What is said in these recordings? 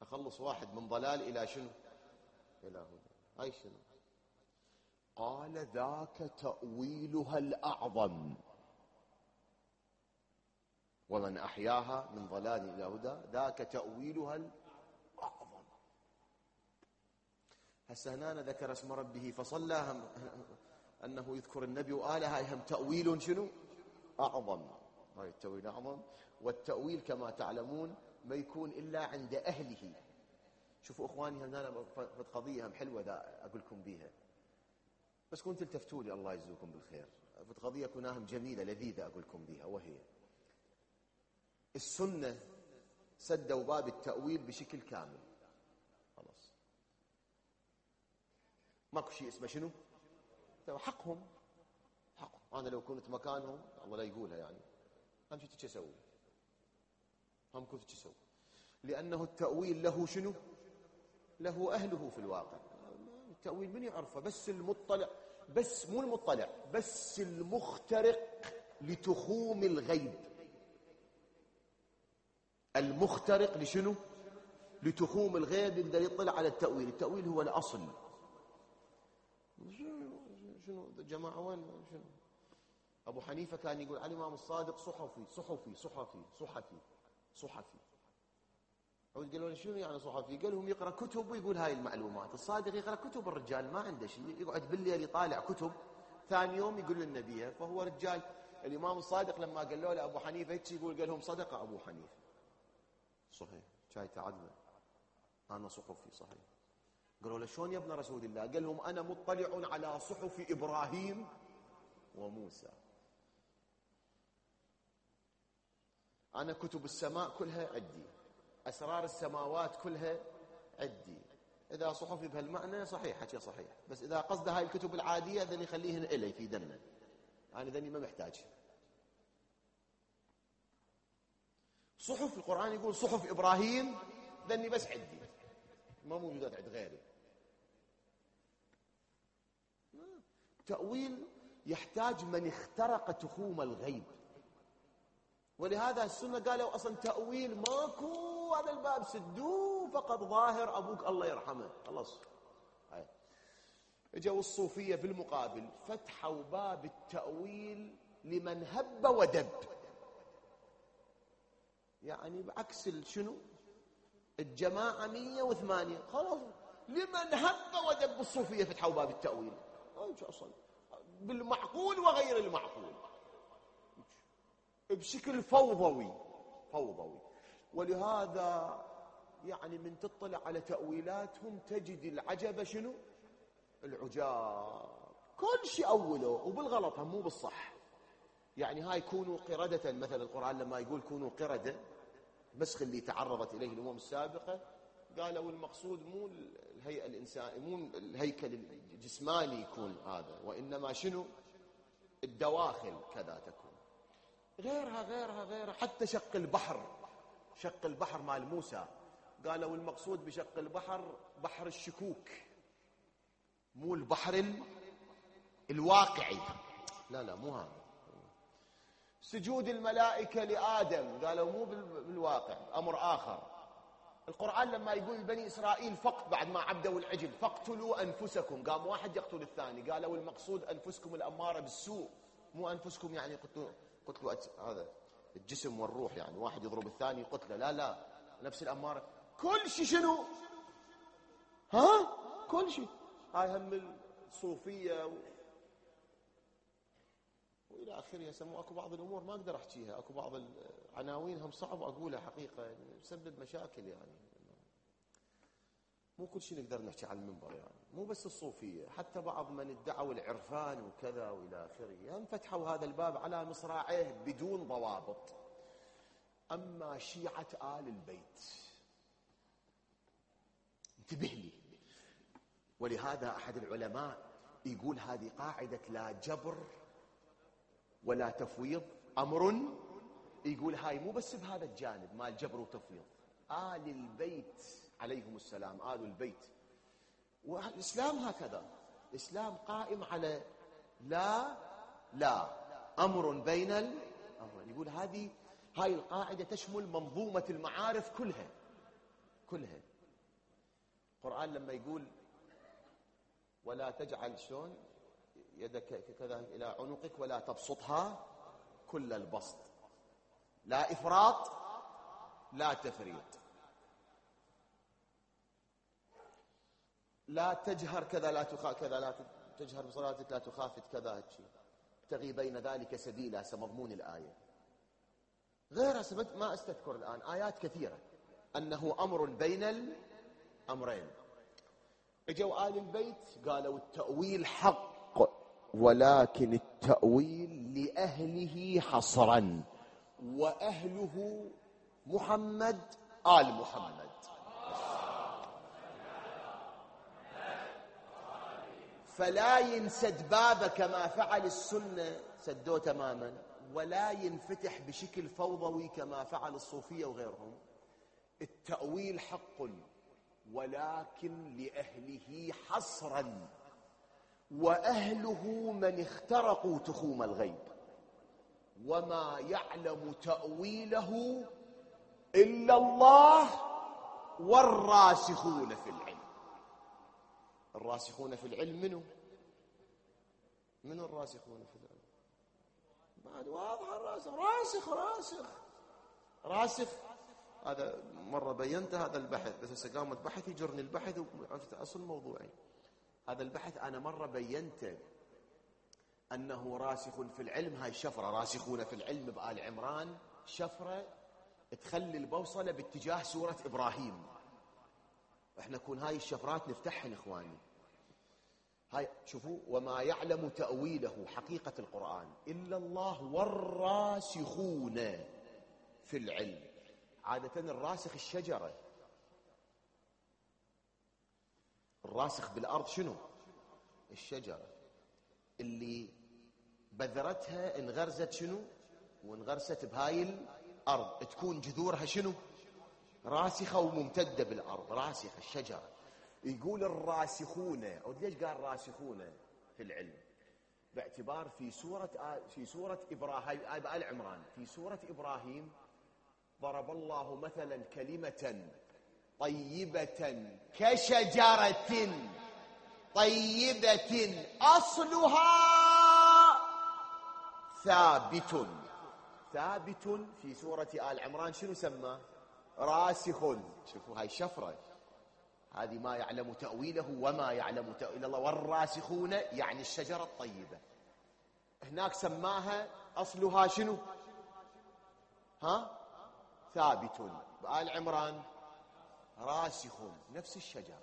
أخلص واحد من ضلال إلى شنو؟ إلى هدى. أي شنو؟ قال ذاك تأويلها الأعظم، ومن أحياها من ضلال إلى هدى ذاك تأويلها الأعظم. هسه هنا ذكر اسم ربه فصلى، أنه يذكر النبي وآله، هاي هم تأويل شنو؟ أعظم. هاي التأويل أعظم. والتأويل كما تعلمون ما يكون إلا عند أهله. شوفوا إخواني، هنا قضية هم حلوة أقول لكم بيها، بس كنت التفتوا لي الله يجزوكم بالخير. قضية كناهم جميلة لذيذة أقول لكم بيها، وهي السنة سدوا باب التأويل بشكل كامل. خلاص ماكو شيء اسمه شنو؟ حقهم. أنا لو كنت مكانهم الله لا يقولها يعني، هم شو تسوي؟ هم كنت تسوي؟ لأنه التأويل له شنو؟ له أهله في الواقع. التأويل من يعرفه؟ بس المطلع، بس مو المطلع، بس المخترق لتخوم الغيب. المخترق لشنو؟ لتخوم الغيب يقدر يطلع على التأويل. التأويل هو الأصل. شنو جماعة وين شنو؟ أبو حنيفة كان يقول على الإمام الصادق صحفي صحفي صحفي صحفي صحفي. عود قالوا له شنو يعني صحفي؟ قال لهم يقرأ كتب ويقول هاي المعلومات. الصادق يقرأ كتب، الرجال ما عنده شيء، يقعد بالليل يطالع كتب، ثاني يوم يقول للنبي. فهو رجال. الإمام الصادق لما قال له لأبو حنيفة هيك يقول، قال لهم صدق أبو حنيفة صحيح، شاي تعدل، أنا صحفي صحيح. قالوا له شلون يا ابن رسول الله؟ قال لهم أنا مطلع على صحف إبراهيم وموسى. أنا كتب السماء كلها عندي، أسرار السماوات كلها عندي. إذا صحفي بهالمعنى صحيح، حكي صحيح، بس إذا قصد هاي الكتب العادية ذني خليهن إلي في دنا، أنا ذني ما محتاج. صحف القرآن يقول صحف إبراهيم، ذني بس عندي، ما موجودات عند غيري. تأويل يحتاج من اخترق تخوم الغيب. ولهذا السنة قالوا أصلا تأويل ماكو، هذا الباب سدوه، فقط ظاهر أبوك الله يرحمه خلاص. اجوا الصوفية بالمقابل فتحوا باب التأويل لمن هب ودب، يعني بعكس شنو الجماعة 108 خلاص، لمن هب ودب الصوفية فتحوا باب التأويل أصلا بالمعقول وغير المعقول بشكل فوضوي. ولهذا يعني من تطلع على تأويلاتهم تجد العجب شنو؟ العجاب. كل شيء أوله وبالغلط، هم مو بالصح. يعني هاي كونوا قردة مثلا، القرآن لما يقول كونوا قردة، مسخ اللي تعرضت إليه الأمم السابقة، قالوا المقصود مو الهيئة الإنسان، مو الهيكل الجسماني يكون هذا، وإنما شنو؟ الدواخل كذا تكون. غيرها حتى شق البحر مال موسى، قالوا المقصود بشق البحر بحر الشكوك، مو البحر الواقعي. لا مو هذا. سجود الملائكة لآدم قالوا مو بالواقع، أمر آخر. القرآن لما يقول بني إسرائيل فقط بعد ما عبدوا العجل فاقتلوا أنفسكم، قام واحد يقتل الثاني، قالوا المقصود أنفسكم الأمارة بالسوء، مو أنفسكم يعني قتلوا هذا الجسم والروح، يعني واحد يضرب الثاني يقتله، لا نفس الأمارة. كل شيء شنو؟ كل شيء. هاي هم الصوفية وإلى آخره. يسموا أكو بعض الأمور ما أقدر أحكيها، أكو بعض العناوين هم صعب أقولها حقيقة، يعني يسبب مشاكل. يعني مو كل شيء نقدر نحكي على المنبر، يعني مو بس الصوفية، حتى بعض من ادعوا العرفان وكذا وإلى آخره هم فتحوا هذا الباب على مصراعيه بدون ضوابط. أما شيعة آل البيت انتبه لي. ولهذا أحد العلماء يقول هذه قاعدة لا جبر ولا تفويض، أمر. يقول هاي مو بس بهذا الجانب مال جبر وتفويض، آل البيت عليهم السلام، آل البيت. والإسلام هكذا، الإسلام قائم على لا أمر بين الأمرين. يقول هاي القاعدة تشمل منظومة المعارف كلها. القرآن لما يقول ولا تجعل شلون يدك كذا إلى عنقك ولا تبسطها كل البسط، لا إفراط لا تفريط، لا تجهر كذا لا كذا، لا تجهر بصلاتك لا تخافت كذا، ابتغي بين ذلك سبيلا. هسه مضمون الآية غيرها ما استذكر الآن، آيات كثيرة أنه أمر بين الأمرين. اجوا آل البيت قالوا التأويل حق، ولكن التأويل لأهله حصرا، وأهله محمد آل محمد. فلا ينسد بابه كما فعل السنة سدوه تماما، ولا ينفتح بشكل فوضوي كما فعل الصوفية وغيرهم. التأويل حق ولكن لأهله حصرا، وأهله من اخترقوا تخوم الغيب، وما يعلم تأويله إلا الله والراسخون في العلم. الراسخون في العلم من الراسخون في العلم؟ بعد واضح الراسخ، راسخ. هذا مرة بينت هذا البحث، بس هسه قامت بحث يجرني البحث وعرفت أصل موضوعي. هذا البحث أنا مرة بينت أنه راسخ في العلم، هاي شفرة راسخون في العلم بآل عمران، شفرة تخلي البوصلة باتجاه سورة إبراهيم. احنا نكون هاي الشفرات نفتحهن إخواني. هاي شوفوا، وما يعلم تأويله حقيقة القرآن إلا الله والراسخون في العلم. عادة الراسخ الشجرة، الراسخ بالأرض شنو؟ الشجرة اللي بذرتها انغرزت شنو؟ وانغرست بهاي الأرض، تكون جذورها شنو؟ راسخة وممتدة بالأرض، راسخة الشجرة. يقول الراسخون، أو ليش قال راسخون في العلم؟ باعتبار في سورة إبراهيم آل عمران، في سورة إبراهيم ضرب الله مثلا كلمة طيبة كشجرة طيبة أصلها ثابت. في سورة آل عمران شنو سماه؟ راسخ. شوفوا هاي شفرة، هذه ما يعلم تأويله وما يعلم تأويل الله والراسخون، يعني الشجرة الطيبة. هناك سماها أصلها شنو؟ ثابت. بآل عمران راسخ، نفس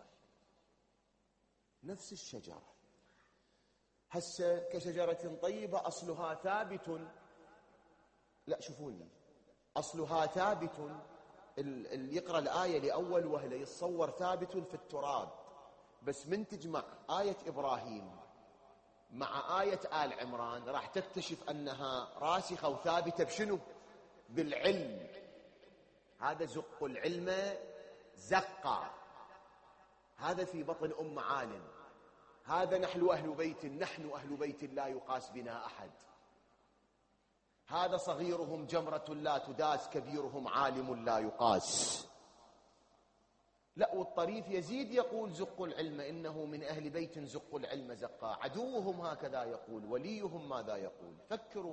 الشجرة. هسه كشجرة طيبة أصلها ثابت، لا شوفوني، أصلها ثابت. اللي يقرأ الآية لأول وهلة يتصور ثابت في التراب، بس من تجمع آية إبراهيم مع آية آل عمران راح تكتشف أنها راسخة وثابتة بشنو؟ بالعلم. هذا زق العلم زقا، هذا في بطن أم عالم، هذا نحن أهل بيت لا يقاس بنا أحد، هذا صغيرهم جمرة لا تداس، كبيرهم عالم لا يقاس. لا، والطريف يزيد يقول زقوا العلم إنه من أهل بيت زقوا العلم زقا، عدوهم هكذا يقول، وليهم ماذا يقول. فكروا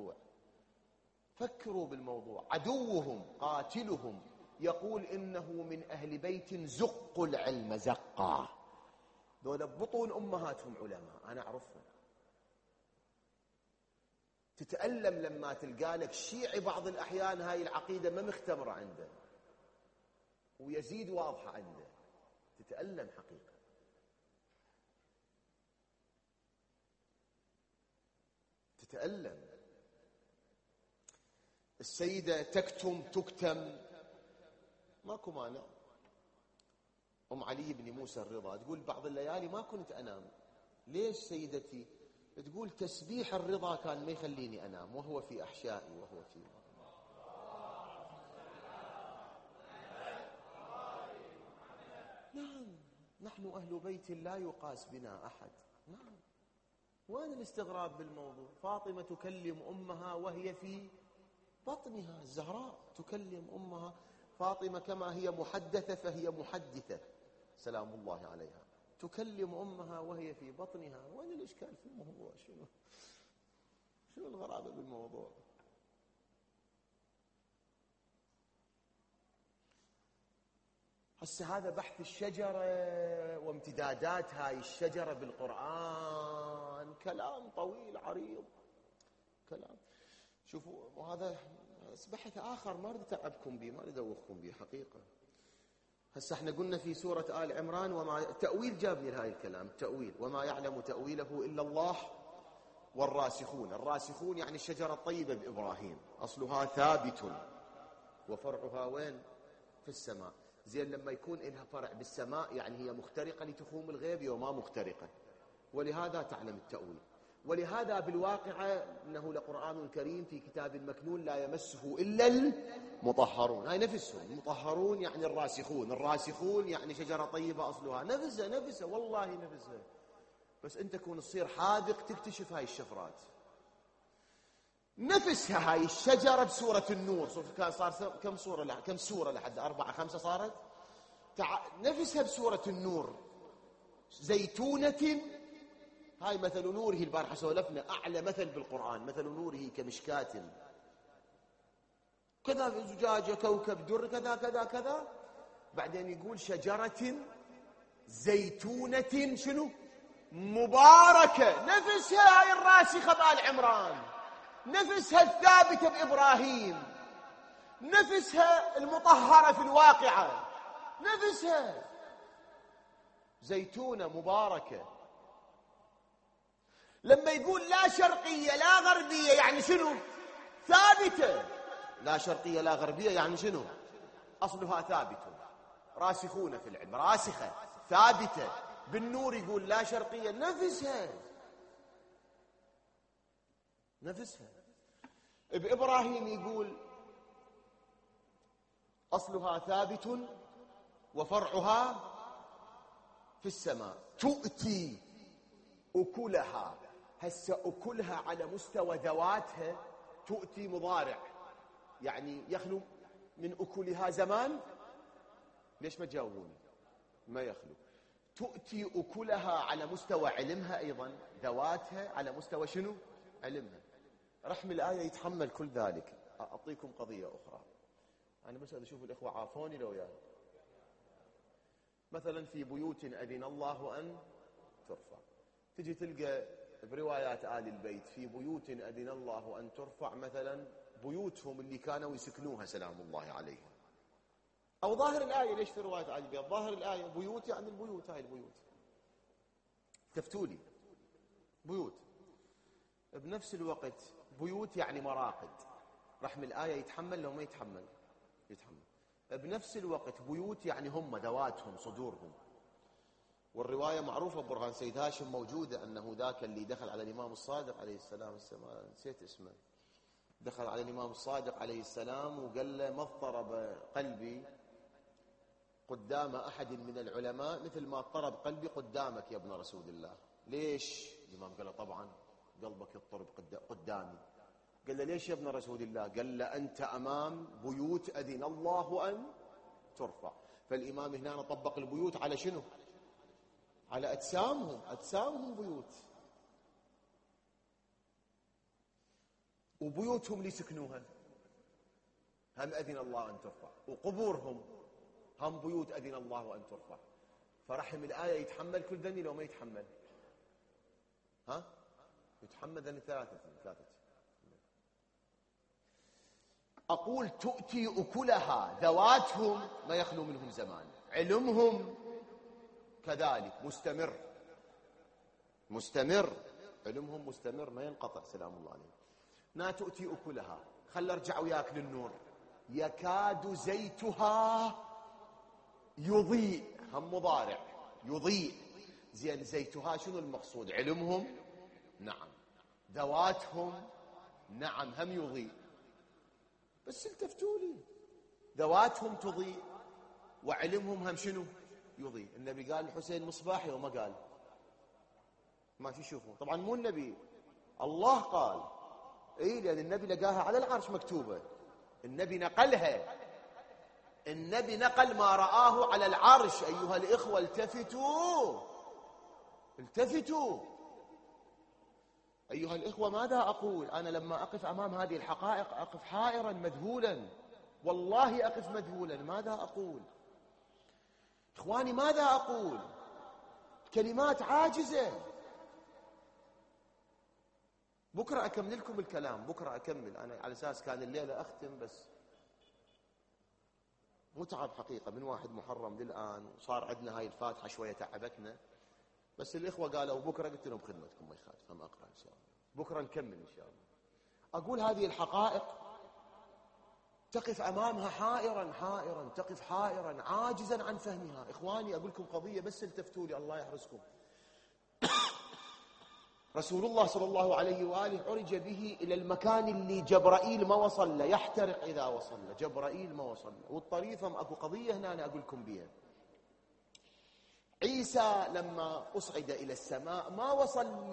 بالموضوع. عدوهم قاتلهم يقول إنه من أهل بيت زقوا العلم زقا. دول ببطون أمهاتهم علماء، أنا أعرفهم. تتألم لما تلقى لك شيعي بعض الأحيان هاي العقيدة ما مختمرة عنده، ويزيد واضحة عنده، تتألم حقيقة. تتألم. السيدة تكتم ماكو مانع. أم علي بن موسى الرضا تقول بعض الليالي ما كنت أنام. ليش سيدتي؟ تقول تسبيح الرضا كان ما يخليني أنام وهو في أحشائي وهو في. نعم، نحن أهل بيت لا يقاس بنا أحد. نعم. وين الاستغراب بالموضوع؟ فاطمة تكلم أمها وهي في بطنها، الزهراء تكلم أمها. فاطمة كما هي محدثة فهي محدثة، سلام الله عليها تكلم أمها وهي في بطنها. وين الإشكال في الموضوع؟ شنو الغرابة بالموضوع؟ هسه هذا بحث الشجرة وامتدادات هاي الشجرة بالقرآن، كلام طويل عريض، كلام. شوفوا، وهذا بحث آخر ما أريد أتعبكم به، ما أريد أدوخكم به حقيقة. هسه احنا قلنا في سورة آل عمران وما تأويل، جابني لهاي الكلام، تأويل وما يعلم تأويله إلا الله والراسخون. الراسخون يعني الشجرة الطيبة بإبراهيم، أصلها ثابت وفرعها وين؟ في السماء. زين، لما يكون لها فرع بالسماء يعني هي مخترقة لتخوم الغيب وما مخترقة، ولهذا تعلم التأويل. ولهذا بالواقع إنه لقرآن كريم في كتاب مكنون لا يمسه إلا المطهرون. هاي نفسهم المطهرون يعني الراسخون، الراسخون يعني شجرة طيبة أصلها نفسها والله نفسها. بس أنت كون تصير حاذق تكتشف هاي الشفرات. نفسها هاي الشجرة بسورة النور، صار كم سورة لحد 4 5 صارت. نفسها بسورة النور، زيتونة. هاي مثل نوره، البارحة سولفنا أعلى مثل بالقرآن، مثل نوره كمشكاة، كذا زجاجة كوكب در كذا كذا كذا. بعدين يقول شجرة زيتونة شنو؟ مباركة. نفسها هاي الراسخة بآل عمران، نفسها الثابتة بإبراهيم، نفسها المطهرة في الواقعة، نفسها زيتونة مباركة. لما يقول لا شرقية لا غربية يعني شنو؟ ثابتة. لا شرقية لا غربية يعني شنو؟ أصلها ثابت. راسخون في العلم، راسخة ثابتة. بالنور يقول لا شرقية، نفسها. بإبراهيم يقول أصلها ثابت وفرعها في السماء، تؤتي أكلها. هسه أكلها على مستوى ذواتها، تؤتي مضارع يعني يخلو من أكلها زمان. ليش ما تجاوبوني؟ ما يخلو. تؤتي أكلها على مستوى علمها أيضا، ذواتها على مستوى شنو؟ علمها. رحم الآية يتحمل كل ذلك. أعطيكم قضية أخرى، أنا بس أشوف الإخوة عافوني لو يعني. مثلا في بيوت أذن الله أن ترفع، تجي تلقى بروايات آل البيت في بيوت أذن الله أن ترفع مثلا بيوتهم اللي كانوا يسكنوها سلام الله عليهم. أو ظاهر الآية، ليش في رواية آل البيت ظاهر الآية بيوت يعني البيوت، هاي البيوت. تفتولي بيوت. بنفس الوقت بيوت يعني مراقد. رحم الآية يتحمل لو ما يتحمل؟ يتحمل. بنفس الوقت بيوت يعني هم ذواتهم صدورهم. والرواية معروفة ببرهان سيد هاشم موجودة، أنه ذاك اللي دخل على الإمام الصادق عليه السلام، نسيت اسمه، دخل على الإمام الصادق عليه السلام وقال له ما اضطرب قلبي قدام أحد من العلماء مثل ما اضطرب قلبي قدامك يا ابن رسول الله. ليش؟ الإمام قال له طبعا قلبك يضطرب قدامي. قال له ليش يا ابن رسول الله؟ قال له أنت أمام بيوت أذن الله أن ترفع. فالإمام هنا طبق البيوت على شنو؟ على أجسامهم بيوت، وبيوتهم اللي سكنوها هم أذن الله أن ترفع، وقبورهم هم بيوت أذن الله أن ترفع. فرحم الآية يتحمل كل ذني لو ما يتحمل؟ ها؟ يتحمل ذني ثلاثة. أقول تؤتي أكلها، ذواتهم ما يخلو منهم زمان، علمهم كذلك مستمر، علمهم مستمر ما ينقطع سلام الله عليهم. لا تؤتي أكلها. خل ارجع وياك للنور. يكاد زيتها يضيء، هم مضارع يضيء. زين، زيتها شنو المقصود؟ علمهم نعم، ذواتهم نعم هم يضيء. بس التفتوا لي، ذواتهم تضيء وعلمهم هم شنو؟ يضيء. النبي قال الحسين مصباحي وما قال؟ ما تشوفون طبعا مو النبي، الله قال. لأن النبي لقاها على العرش مكتوبة، النبي نقلها النبي نقل ما رآه على العرش. أيها الإخوة التفتوا، التفتوا. أيها الإخوة ماذا أقول؟ أنا لما أقف أمام هذه الحقائق أقف حائرا مذهولا، والله أقف مذهولا. ماذا أقول؟ إخواني ماذا أقول؟ كلمات عاجزة. بكرة أكمل لكم الكلام، بكرة أكمل. أنا على أساس كان الليلة أختم، بس متعب حقيقة من 1 محرم للآن، وصار عندنا هاي الفاتحة شوية تعبتنا، بس الإخوة قالوا بكرة، قلت لهم خدمتكم ما يخالف، هم أقرأ إن شاء الله، بكرة نكمل إن شاء الله. أقول هذه الحقائق تقف أمامها حائرا حائرا، تقف حائرا عاجزا عن فهمها. إخواني أقول لكم قضية بس التفتوا لي الله يحرسكم. رسول الله صلى الله عليه وآله عرج به إلى المكان اللي جبرائيل ما وصل له، يحترق إذا وصل له، جبرائيل ما وصل له. والطريفة أكو قضية هنا أنا أقول لكم بها. عيسى لما أصعد إلى السماء ما وصل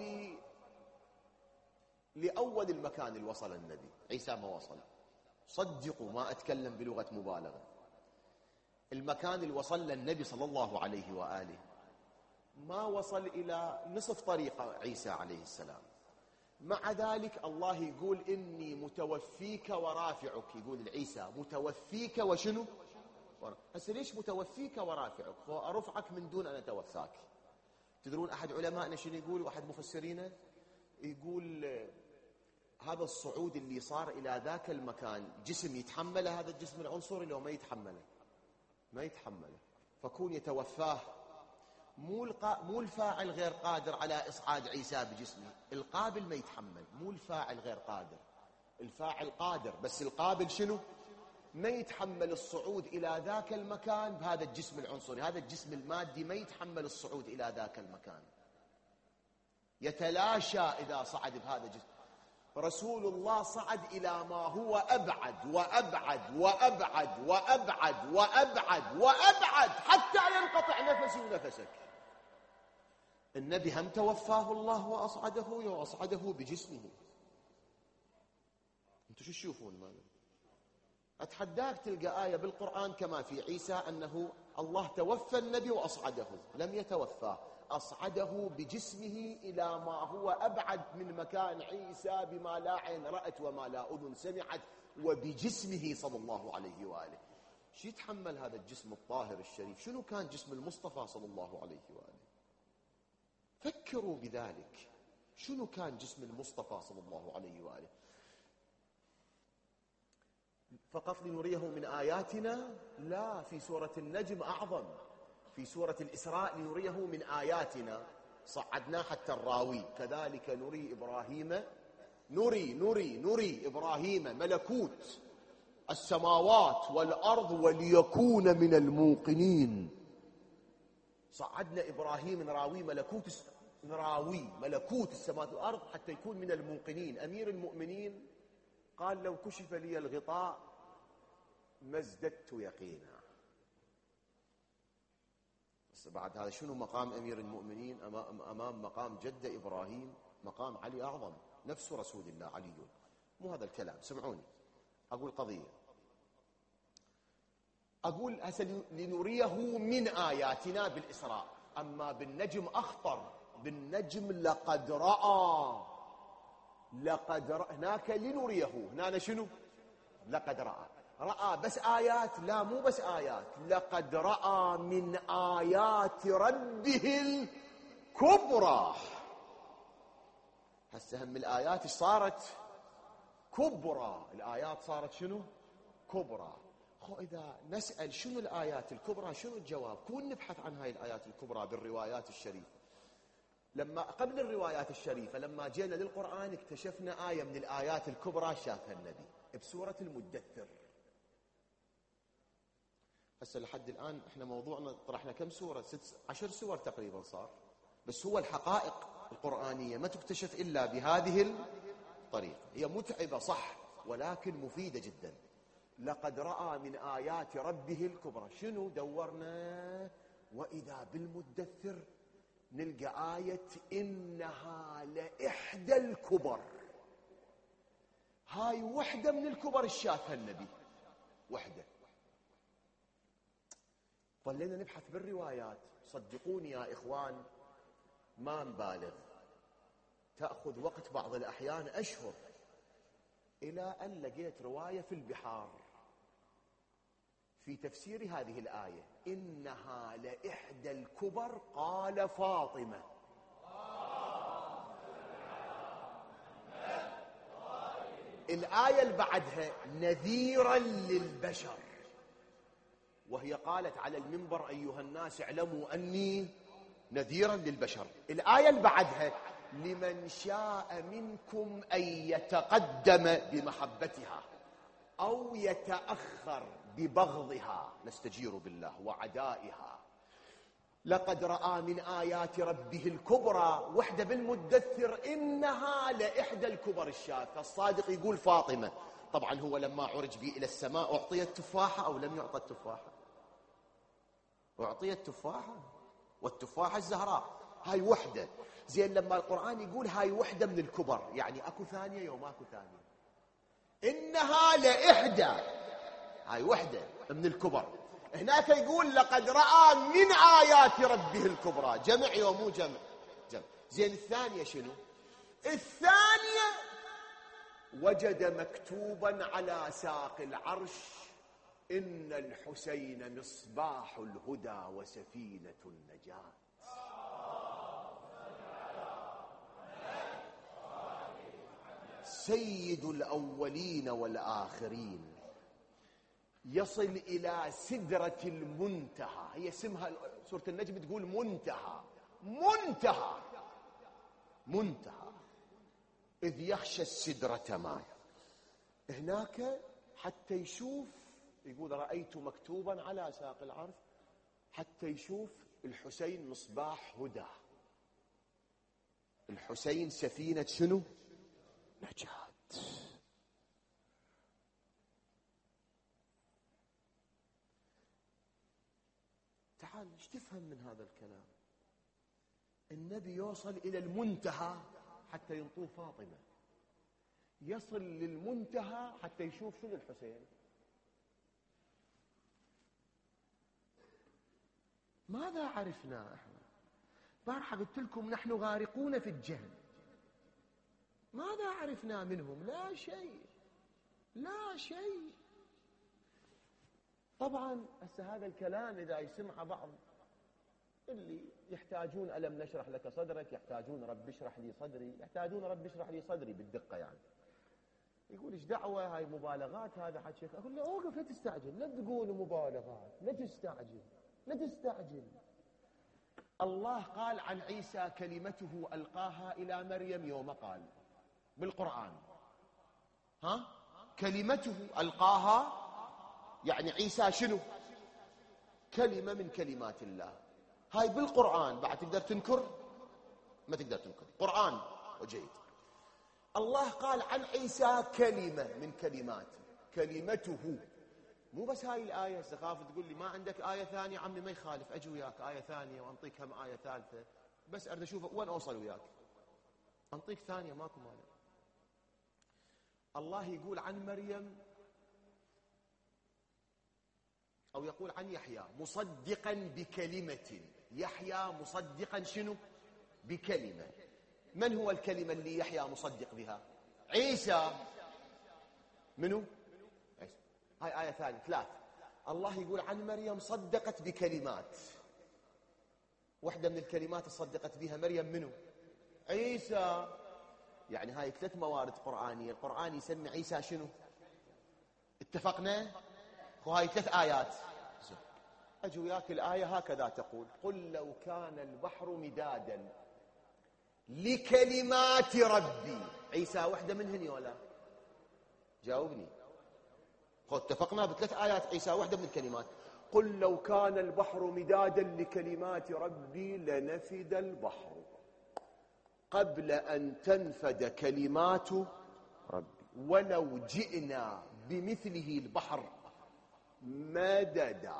لأول المكان اللي وصل النبي. عيسى ما وصل، صدقوا ما أتكلم بلغة مبالغة. المكان اللي وصل للنبي صلى الله عليه وآله ما وصل إلى نصف طريق عيسى عليه السلام. مع ذلك الله يقول إني متوفيك ورافعك. يقول العيسى متوفيك وشنو؟ هسه ليش متوفيك ورافعك؟ هو أرفعك من دون أن أتوفاك. تدرون أحد علمائنا شنو يقول، وأحد مفسرينا يقول هذا الصعود اللي صار إلى ذاك المكان جسم يتحمله، هذا الجسم العنصري لو ما يتحمله، ما يتحمله، فكون يتوفاه. مو الفاعل غير قادر على إصعاد عيسى بجسمه، القابل ما يتحمل. مو الفاعل غير قادر، الفاعل قادر، بس القابل شنو؟ ما يتحمل الصعود إلى ذاك المكان بهذا الجسم العنصري. هذا الجسم المادي ما يتحمل الصعود إلى ذاك المكان، يتلاشى إذا صعد بهذا الجسم. رسول الله صعد إلى ما هو أبعد وأبعد وأبعد وأبعد وأبعد وأبعد حتى ينقطع نفسي ونفسك. النبي هم توفاه الله وأصعده بجسمه. انتوا شو تشوفون؟ ماذا أتحداك تلقى آية بالقرآن كما في عيسى أنه الله توفى النبي وأصعده. لم يتوفاه، أصعده بجسمه إلى ما هو أبعد من مكان عيسى بما لا عين رأت وما لا أذن سمعت، وبجسمه صلى الله عليه وآله. شو يتحمل هذا الجسم الطاهر الشريف؟ شنو كان جسم المصطفى صلى الله عليه وآله؟ فكروا بذلك. شنو كان جسم المصطفى صلى الله عليه وآله؟ فقط لنريه من آياتنا؟ لا، في سورة النجم أعظم، في سورة الإسراء لنريه من آياتنا، صعدناه حتى الراوي. كذلك نري إبراهيم، نري إبراهيم ملكوت السماوات والأرض وليكون من الموقنين. صعدنا إبراهيم نراوي ملكوت السماوات والأرض حتى يكون من الموقنين. أمير المؤمنين قال لو كشف لي الغطاء ما ازددت يقينا. بس بعد هذا شنو مقام أمير المؤمنين أمام مقام جد إبراهيم؟ مقام علي أعظم، نفس رسول الله علي. مو هذا الكلام. سمعوني أقول قضية، أقول هسه لنريه من آياتنا بالإسراء. أما بالنجم أخطر. بالنجم لقد رأى هناك لنريه، هنا شنو؟ لقد رأى بس آيات؟ لا، مو بس آيات، لقد رأى من آيات ربه الكبرى. هسه هم الآيات ايش صارت؟ كبرى. الآيات صارت شنو؟ كبرى. إذا نسأل شنو الآيات الكبرى، شنو الجواب؟ كون نبحث عن هاي الآيات الكبرى بالروايات الشريفة. لما قبل الروايات الشريفة لما جينا للقرآن اكتشفنا آية من الآيات الكبرى شافها النبي بسورة المدثر. هسه لحد الآن احنا موضوعنا طرحنا كم سورة؟ 10 سور تقريبا صار. بس هو الحقائق القرآنية ما تكتشف إلا بهذه الطريقة. هي متعبة صح، ولكن مفيدة جدا. لقد رأى من آيات ربه الكبرى. شنو دورنا؟ وإذا بالمدثر نلقى آية إنها لإحدى الكبر. هاي وحدة من الكبر الشافها النبي، وحدة. ظلينا نبحث بالروايات، صدقوني يا إخوان ما نبالغ، تأخذ وقت بعض الأحيان أشهر، إلى أن لقيت رواية في البحار في تفسير هذه الآية: إنها لإحدى الكبر قال فاطمة. الآية اللي بعدها نذيرا للبشر، وهي قالت على المنبر: أيها الناس اعلموا أني نذيرا للبشر. الآية اللي بعدها: لمن شاء منكم أن يتقدم بمحبتها أو يتأخر ببغضها نستجير بالله وعدائها. لقد رأى من آيات ربه الكبرى. وحدة بالمدثر: إنها لإحدى الكبر الشاذة. الصادق يقول فاطمة. طبعا هو لما عرج به إلى السماء أعطي التفاحة أو لم يعطى التفاحة؟ أعطي التفاحة، والتفاحة الزهراء. هاي وحدة. زين لما القرآن يقول هاي وحدة من الكبر، يعني أكو ثانية يوم أكو ثانية. إنها لإحدى، هاي وحدة من الكبر. هناك يقول لقد رأى من آيات ربه الكبرى، جمع يوم مو جمع. زين الثانية شنو؟ الثانية: وجد مكتوبا على ساق العرش: إن الحسين مصباح الهدى وسفينة النجاة. سيد الأولين والآخرين، يصل إلى سدرة المنتهى. هي اسمها سورة النجم تقول منتهى، منتهى منتهى، إذ يخشى السدرة ما. هناك حتى يشوف، يقول رأيت مكتوبا على ساق العرش، حتى يشوف الحسين مصباح هدى، الحسين سفينة شنو؟ نجاة. تعال ايش تفهم من هذا الكلام؟ النبي يوصل إلى المنتهى حتى ينطوه فاطمة، يصل للمنتهى حتى يشوف شنو الحسين. ماذا عرفنا احنا؟ بارحة قلت لكم نحن غارقون في الجهل. ماذا عرفنا منهم؟ لا شيء، لا شيء. طبعا هسه هذا الكلام إذا يسمع بعض اللي يحتاجون ألم نشرح لك صدرك، يحتاجون رب اشرح لي صدري، يحتاجون رب اشرح لي صدري بالدقة يعني، يقول ايش دعوة هاي مبالغات هذا حكي. أقول له اوقف، لا تستعجل، لا تقول مبالغات، لا تستعجل، لا تستعجل. الله قال عن عيسى: كلمته ألقاها إلى مريم يوم قال، بالقرآن. ها؟ كلمته ألقاها، يعني عيسى شنو؟ كلمة من كلمات الله. هاي بالقرآن، بعد تقدر تنكر؟ ما تقدر تنكر، قرآن وجيد. الله قال عن عيسى كلمة من كلمات، كلمته. مو بس هاي الآية. سخاف تقول لي ما عندك آية ثانية؟ عمي ما يخالف، أجي وياك آية ثانية وأنطيك هم آية ثالثة، بس أريد أشوف وين أوصل وياك، أنطيك ثانية ماكو مانع. الله يقول عن مريم، أو يقول عن يحيى: مصدقا بكلمة. يحيى مصدقا شنو؟ بكلمة. من هو الكلمة اللي يحيى مصدق بها؟ عيسى. منو؟ عيسى. هاي آية ثانية، ثلاث. الله يقول عن مريم: صدقت بكلمات. واحدة من الكلمات صدقت بها مريم منو؟ عيسى. يعني هاي ثلاث موارد قرآنية. القرآن يسمي عيسى شنو؟ اتفقنا؟ وهاي ثلاث آيات. أجي وياك الآية هكذا تقول: قل لو كان البحر مدادا لكلمات ربي. عيسى وحدة منهن ولا؟ جاوبني. اتفقنا بثلاث آيات، عيسى وحدة من الكلمات. قل لو كان البحر مدادا لكلمات ربي لنفد البحر قبل أن تنفد كلمات ربي ولو جئنا بمثله البحر مددا.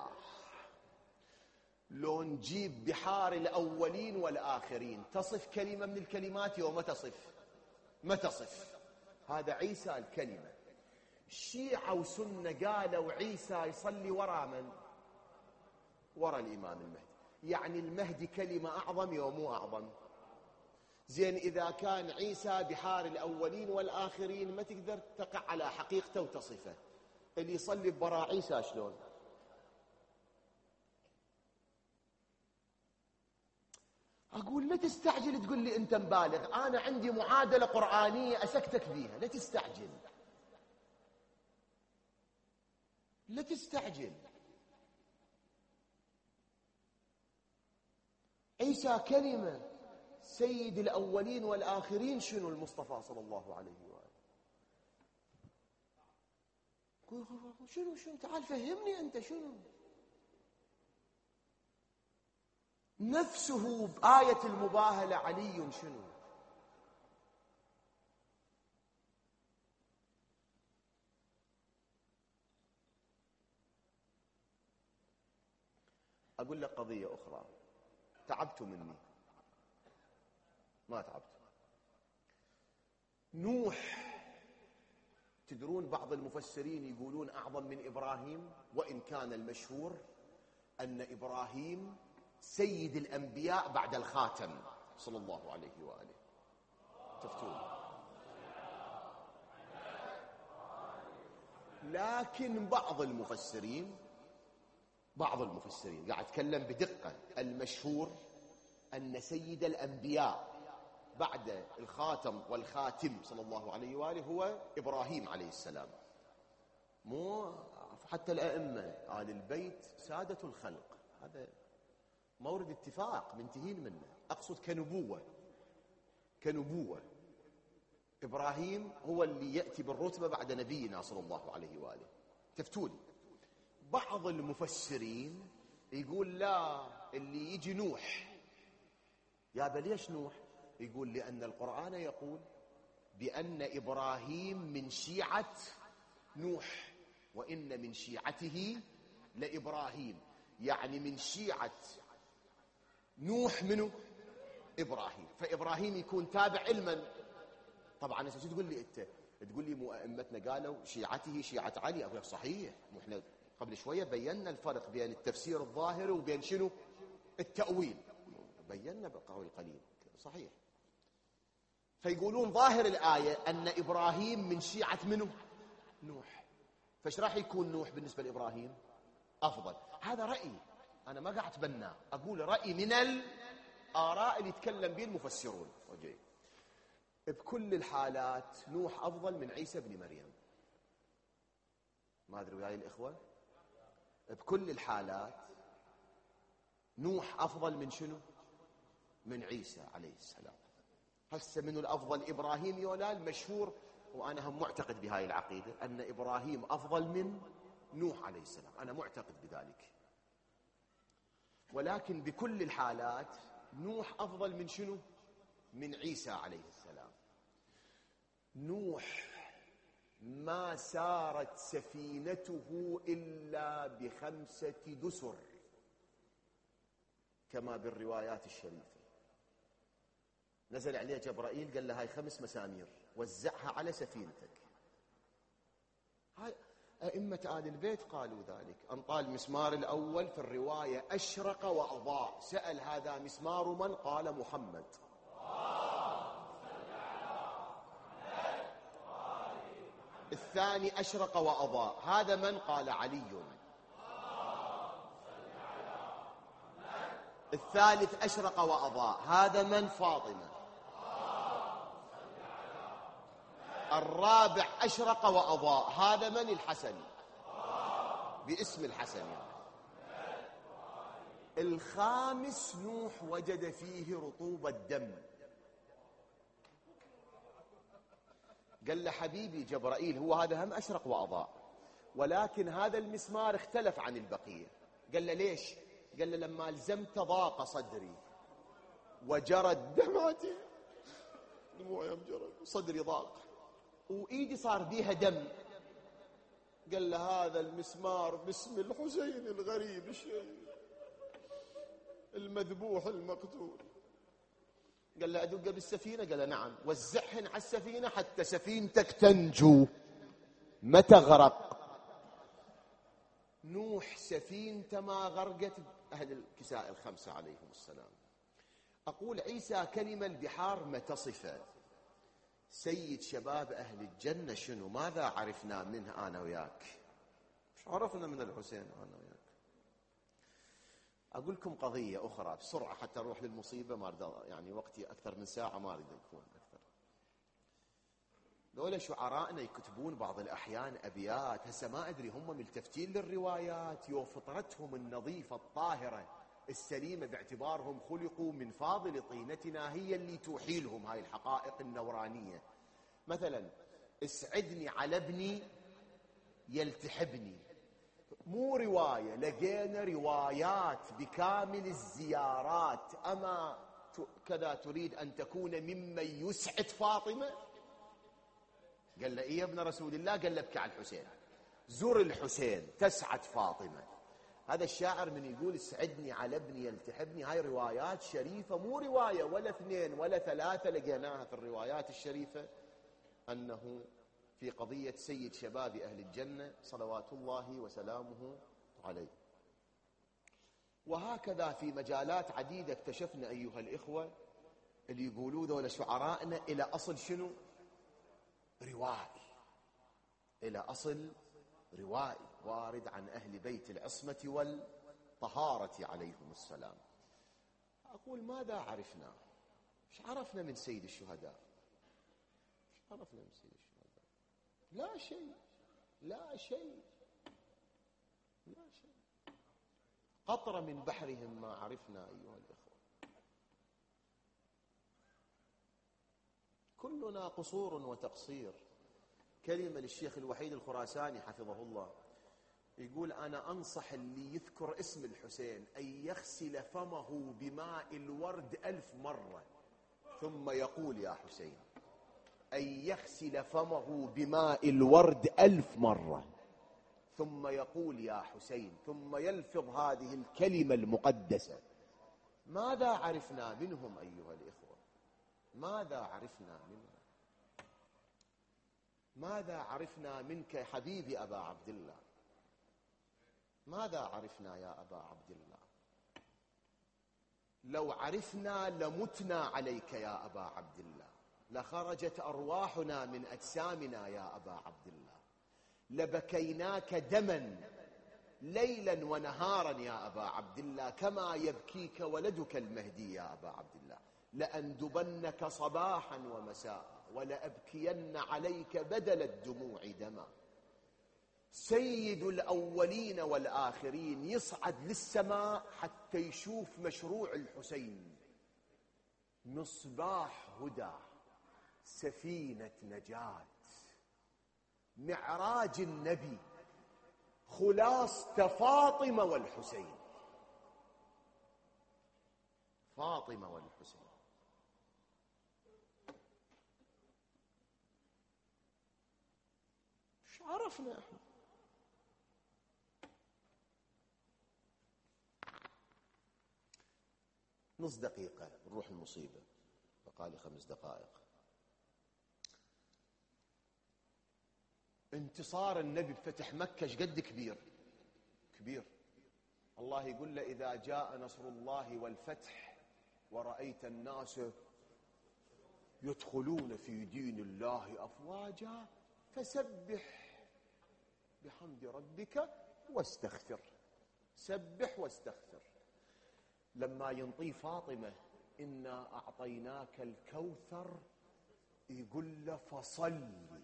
لو نجيب بحار الأولين والآخرين تصف كلمة من الكلمات وما تصف، ما تصف. هذا عيسى الكلمة. الشيعة وسنة قالوا عيسى يصلي وراء من؟ وراء الإمام المهدي. يعني المهدي كلمة أعظم يوم أعظم. زين إذا كان عيسى بحار الأولين والآخرين ما تقدر تقع على حقيقته وتصفه، اللي يصلي براء عيسى شلون؟ أقول لا تستعجل تقول لي أنت مبالغ، أنا عندي معادلة قرآنية أسكتك بيها، لا تستعجل لا تستعجل. عيسى كلمة، سيد الأولين والآخرين شنو؟ المصطفى صلى الله عليه وآله. شنو تعال فهمني أنت شنو نفسه بآية المباهلة علي شنو؟ أقول لك قضية أخرى، تعبتوا مني ما تعبتوا. نوح، تدرون بعض المفسرين يقولون أعظم من إبراهيم، وإن كان المشهور أن إبراهيم سيد الأنبياء بعد الخاتم صلى الله عليه وآله. تفتون. لكن بعض المفسرين قاعد أتكلم بدقة، المشهور أن سيد الأنبياء بعد الخاتم والخاتم صلى الله عليه وآله هو إبراهيم عليه السلام. مو حتى الأئمة آل البيت سادة الخلق، هذا مورد اتفاق منتهين منه. أقصد كنبوة إبراهيم هو اللي يأتي بالرتبة بعد نبينا صلى الله عليه وآله. تفتوني. بعض المفسرين يقول لا، اللي يجي نوح. يا ليش نوح؟ يقول لأن القرآن يقول بأن إبراهيم من شيعة نوح، وإن من شيعته لإبراهيم، يعني من شيعة نوح منه إبراهيم، فإبراهيم يكون تابع علما. طبعا شو تقول لي أنت؟ تقول لي مو أئمتنا قالوا شيعته شيعة علي. أقول لك صحيح، احنا قبل شوية بينا الفرق بين التفسير الظاهري وبين شنو؟ التأويل، بينا بالقول القليل صحيح. فيقولون ظاهر الآية أن إبراهيم من شيعة منه؟ نوح. فايش راح يكون نوح بالنسبة لإبراهيم؟ أفضل. هذا رأيي، أنا ما قاعد أتبناه، أقول رأي من الآراء اللي يتكلم به المفسرون. وجي. بكل الحالات نوح أفضل من عيسى بن مريم. ما أدري وياي الإخوة، بكل الحالات نوح أفضل من شنو؟ من عيسى عليه السلام. هسه منو الأفضل؟ إبراهيم يولا المشهور، وأنا هم معتقد بهاي العقيدة أن إبراهيم أفضل من نوح عليه السلام، أنا معتقد بذلك. ولكن بكل الحالات نوح أفضل من شنو؟ من عيسى عليه السلام. نوح ما سارت سفينته إلا ب5 دسر كما بالروايات الشريفة. نزل عليه جبرائيل قال له هاي 5 مسامير وزعها على سفينتك. هاي أئمة آل البيت قالوا ذلك. أنطال المسمار الأول في الرواية أشرق وأضاء. سأل هذا مسمار من؟ قال محمد. الثاني أشرق وأضاء، هذا من؟ قال علي. الثالث أشرق وأضاء، هذا من؟ فاطمة. الرابع أشرق وأضاء، هذا من؟ الحسن، باسم الحسن يعني. الخامس نوح وجد فيه رطوبة دم. قال له حبيبي جبرائيل هو هذا هم أشرق وأضاء، ولكن هذا المسمار اختلف عن البقية. قال له ليش؟ قال له لما لزمت ضاق صدري وجرت دمعتي، دموعي جرت، صدري ضاق وإيدي صار بيها دم. قال له هذا المسمار باسم الحسين الغريب الشيء المذبوح المقتول. قال له أدق بالسفينة؟ قال له نعم. وزعهن على السفينة حتى سفينتك تنجو ما تغرق. نوح سفينته ما غرقت أهل الكساء الخمسة عليهم السلام. أقول عيسى كلمة البحار ما تصفه. سيد شباب أهل الجنة شنو؟ ماذا عرفنا منه أنا وياك؟ مش عرفنا من الحسين أنا وياك. أقول لكم قضية أخرى بسرعة حتى أروح للمصيبة، ما أريد يعني وقتي أكثر من ساعة، ما أريد يكون أكثر. دول شعرائنا يكتبون بعض الأحيان أبيات، هسه ما أدري هم ملتفتين للروايات يو فطرتهم النظيفة الطاهرة السليمة، باعتبارهم خلقوا من فاضل طينتنا هي اللي توحي لهم هاي الحقائق النورانية. مثلا اسعدني على ابني يلتحبني، مو رواية، لقينا روايات بكامل الزيارات. أما كذا تريد أن تكون ممن يسعد فاطمة؟ قال له إيه يا ابن رسول الله؟ قال له ابكي على الحسين، زر الحسين تسعد فاطمة. هذا الشاعر من يقول اسعدني على ابني يلتحبني، هاي روايات شريفة، مو رواية ولا اثنين ولا ثلاثة لقيناها في الروايات الشريفة أنه في قضية سيد شباب أهل الجنة صلوات الله وسلامه عليه. وهكذا في مجالات عديدة اكتشفنا أيها الإخوة اللي يقولوا ذولا شعرائنا إلى أصل شنو؟ روائي، إلى أصل روائي وارد عن أهل بيت العصمة والطهارة عليهم السلام. أقول ماذا عرفنا؟ مش عرفنا من سيد الشهداء؟ مش عرفنا من سيد الشهداء؟ لا شيء، لا شيء، لا شيء، قطرة من بحرهم ما عرفنا أيها الإخوة. كلنا قصور وتقصير. كلمة للشيخ الوحيد الخراساني حفظه الله، يقول أنا أنصح اللي يذكر اسم الحسين أن يغسل فمه بماء الورد 1000 مرة ثم يقول يا حسين، أن يغسل فمه بماء الورد 1000 مرة ثم يقول يا حسين، ثم يلفظ هذه الكلمة المقدسة. ماذا عرفنا منهم أيها الإخوة؟ ماذا عرفنا منهم؟ ماذا عرفنا منك حبيبي أبا عبد الله؟ ماذا عرفنا يا أبا عبد الله؟ لو عرفنا لمتنا عليك يا أبا عبد الله، لخرجت أرواحنا من أجسامنا يا أبا عبد الله، لبكيناك دما ليلا ونهارا يا أبا عبد الله، كما يبكيك ولدك المهدي يا أبا عبد الله. لأندبنك صباحا ومساء ولأبكين عليك بدل الدموع دما. سيد الأولين والآخرين يصعد للسماء حتى يشوف مشروع الحسين، مصباح هدى، سفينة نجاة، معراج النبي، خلاصة فاطمة والحسين. فاطمة والحسين. ايش عرفنا احنا؟ نص دقيقة نروح المصيبة، بقالي 5 دقائق. انتصار النبي بفتح مكة ايش قد كبير؟ كبير. الله يقول له إذا جاء نصر الله والفتح ورأيت الناس يدخلون في دين الله أفواجا فسبح بحمد ربك واستغفر. سبح واستغفر. لما ينطي فاطمة إنا أعطيناك الكوثر يقول له فصلي.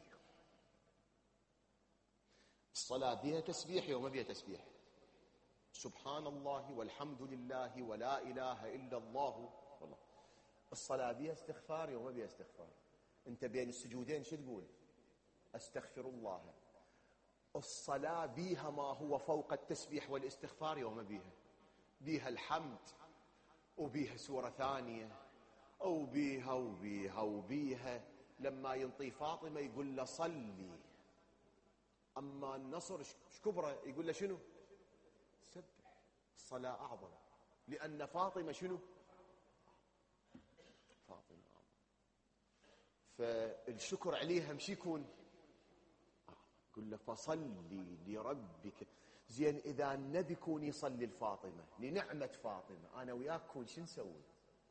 الصلاة بها تسبيح وما بها تسبيح؟ سبحان الله والحمد لله ولا إله إلا الله والله. الصلاة بها استغفار وما بها استغفار؟ أنت بين السجودين شو تقول؟ أستغفر الله. الصلاة بها ما هو فوق التسبيح والاستغفار وما بها؟ بها الحمد وبيها سورة ثانية أو بيها وبيها وبيها. لما ينطي فاطمة يقول له صلي. أما النصر ايش كبره؟ يقول له شنو؟ سبح. الصلاة أعظم لأن فاطمة شنو؟ فاطمة أعظم. فالشكر عليها مش يكون يقول له فصلي لربك. زين إذا النبي كون يصلي الفاطمة لنعمة فاطمة، أنا وياك كون شو نسوي؟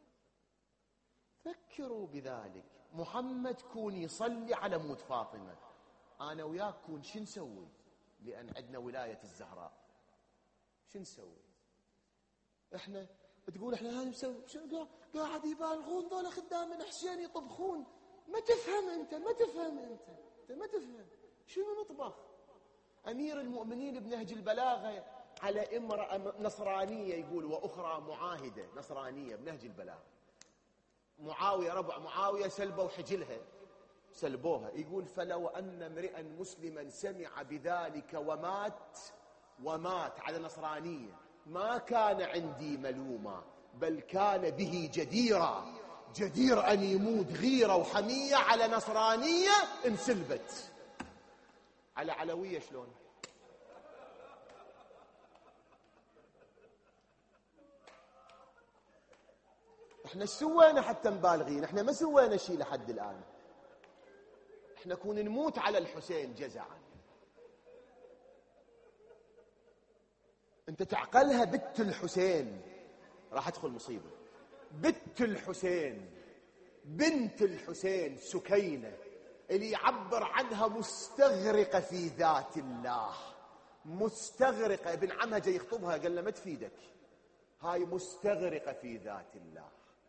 فكروا بذلك. محمد كون يصلي على موت فاطمة، أنا وياك كون شو نسوي؟ لأن عندنا ولاية الزهراء، شو نسوي؟ إحنا تقول إحنا هاي نسوي قاعد يبالغون ذولا خدام الحسين يطبخون. ما تفهم أنت، ما تفهم أنت ما تفهم شنو نطبخ. أمير المؤمنين بنهج البلاغة على امرأة نصرانية يقول وأخرى معاهدة نصرانية بنهج البلاغة. معاوية ربع معاوية سلبوا حجلها، سلبوها. يقول فلو أن امرئا مسلما سمع بذلك ومات على نصرانية ما كان عندي ملوما، بل كان به جديرا، جدير أن يموت غيرة وحمية على نصرانية انسلبت. على علوية شلون؟ احنا سوينا حتى مبالغين؟ احنا ما سوينا شيء لحد الآن. احنا كون نموت على الحسين جزعا. انت تعقلها بنت الحسين راح ادخل مصيبة. بنت الحسين، بنت الحسين سكينة اللي يعبر عنها مستغرقة في ذات الله، مستغرقة. ابن عمها جاي يخطبها قال له ما تفيدك، هاي مستغرقة في ذات الله.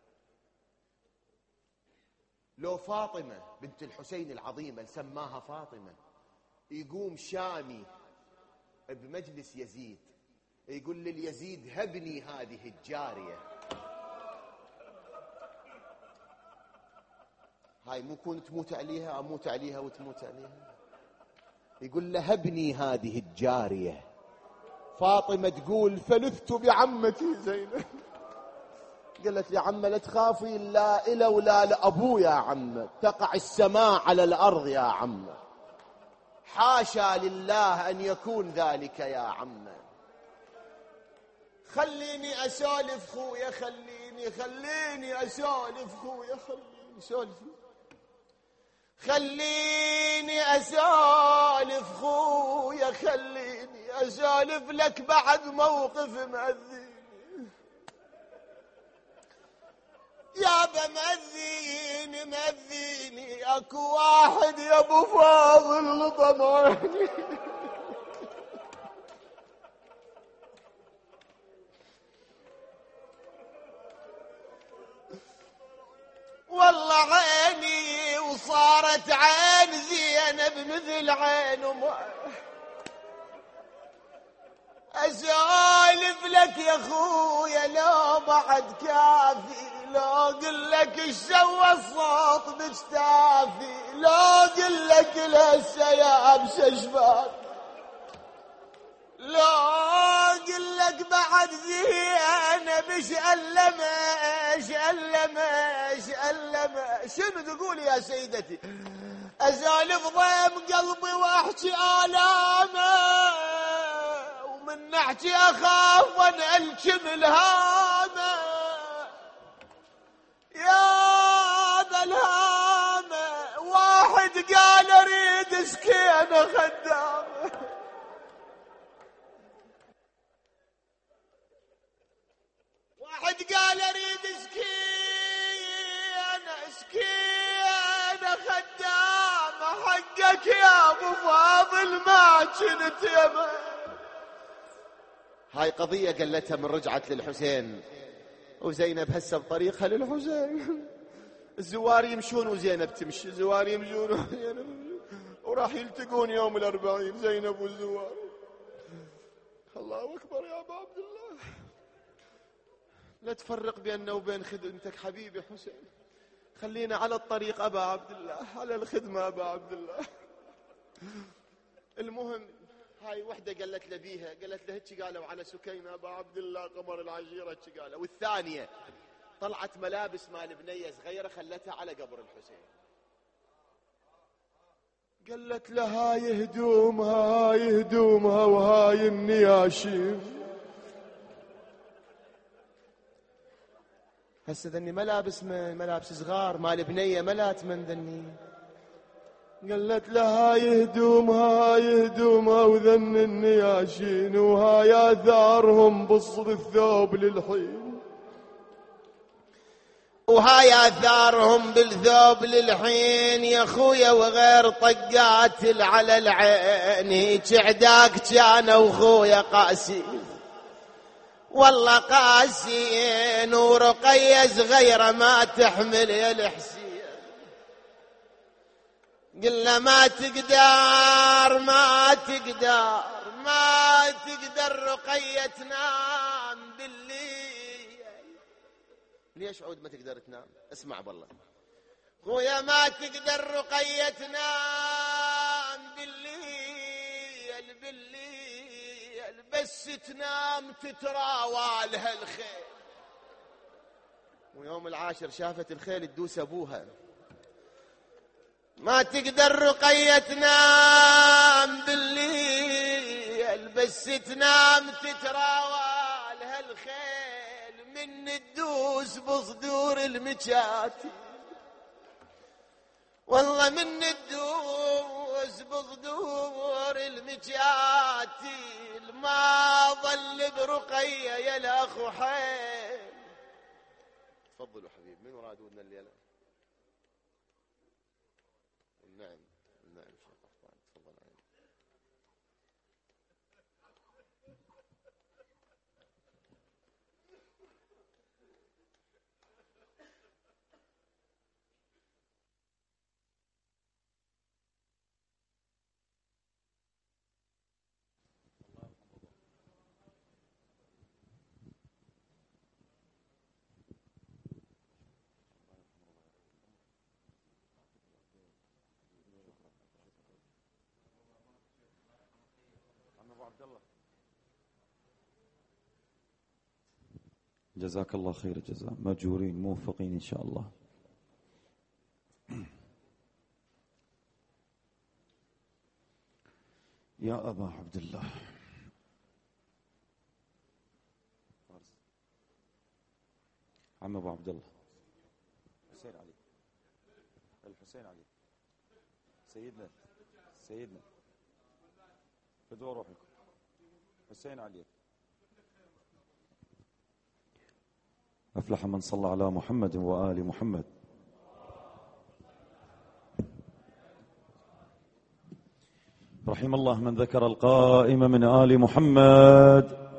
لو فاطمة بنت الحسين العظيمة سماها فاطمة، يقوم شامي بمجلس يزيد يقول لليزيد هبني هذه الجارية. هاي مو كون تموت عليها، اموت عليها وتموت عليها. يقول له هبني هذه الجارية. فاطمة تقول فلذت بعمتي زينب، قالت لي عمه لا تخافي، لا إله ولا لأبو يا عمه، تقع السماء على الأرض يا عمه، حاشا لله أن يكون ذلك يا عمه. خليني أسولف خويا، خليني أسولف خويا، خليني سولفي، خليني أسولف خويا، خليني أسولف لك بعد موقف مأذيني. يابا مأذيني اكو واحد يا ابو فاضل طمعني. والله عيني وصارت عين زينب مثل عين اسولف لك يا خويا لو بعد كافي، لو اقول لك الشوى الصوت مجتافي، لو اقول لك السياب ششفاك، لو اقول لك بعد زينب ايش ألمه. شنو تقول يا سيدتي؟ اسولف ضيم قلبي واحكي آلامه، ومن احكي اخاف وانا الكم الهامه. يا ذا الهامه واحد قال اريد سكينه خدامه، واحد قال اريد سكينه خدامه. حقك يا ابو فاضل ما كنت يمه. هاي قضيه قلتها من رجعت للحسين، وزينب هسه بطريقها للحسين. الزوار يمشون وزينب تمشي، الزوار يمشون وزينب، وراح يلتقون يوم الأربعين زينب والزوار. الله أكبر يا أبا عبد الله، لا تفرق بيننا وبين خدمتك حبيبي حسين، خلينا على الطريق أبا عبد الله، على الخدمة أبا عبد الله. المهم هاي وحدة قالت لبيها، قالت له هيك قالوا على سكينة أبا عبد الله قمر العشيرة هيك قالوا. والثانية طلعت ملابس مال بنية صغيرة خلتها على قبر الحسين، قالت له هاي هدومها وهاي النياشيم. هسه ذني ملابس صغار مال بنية ملات من ذني. قالت له هاي هدومها وذن النياشين وهاي آثارهم بصر الثوب للحين، وهاي آثارهم بالثوب للحين يا خويا، وغير طقات على العين. هيك عداك كان وخويا قاسي والله قاسين، ورقية صغيرة ما تحمل يا الحسين. قلنا ما تقدر رقية تنام بالليل. ليش عود ما تقدر تنام؟ اسمع بالله خويا، ما تقدر رقية تنام بالليل، بس تنام تتراوى لها الخيل. ويوم العاشر شافت الخيل تدوس ابوها. ما تقدر رقية تنام بالليل، بس تنام تتراوى لها الخيل، من تدوس بصدور المجاتي والله، من تدوس بصدور المجاتي. ما ظل برقية يا الاخو حيل. تفضلوا حبيب، من ورادودنا الليلة؟ نعم شيخ أحمد، تفضل عليك. جزاك الله خير الجزاء، مأجورين موفقين إن شاء الله. يا أبا عبد الله، عم أبو عبد الله، حسين علي، الحسين علي، سيدنا فدوا روحكم، حسين علي. أفلح من صلى على محمد وآل محمد. رحم الله من ذكر القائم من آل محمد.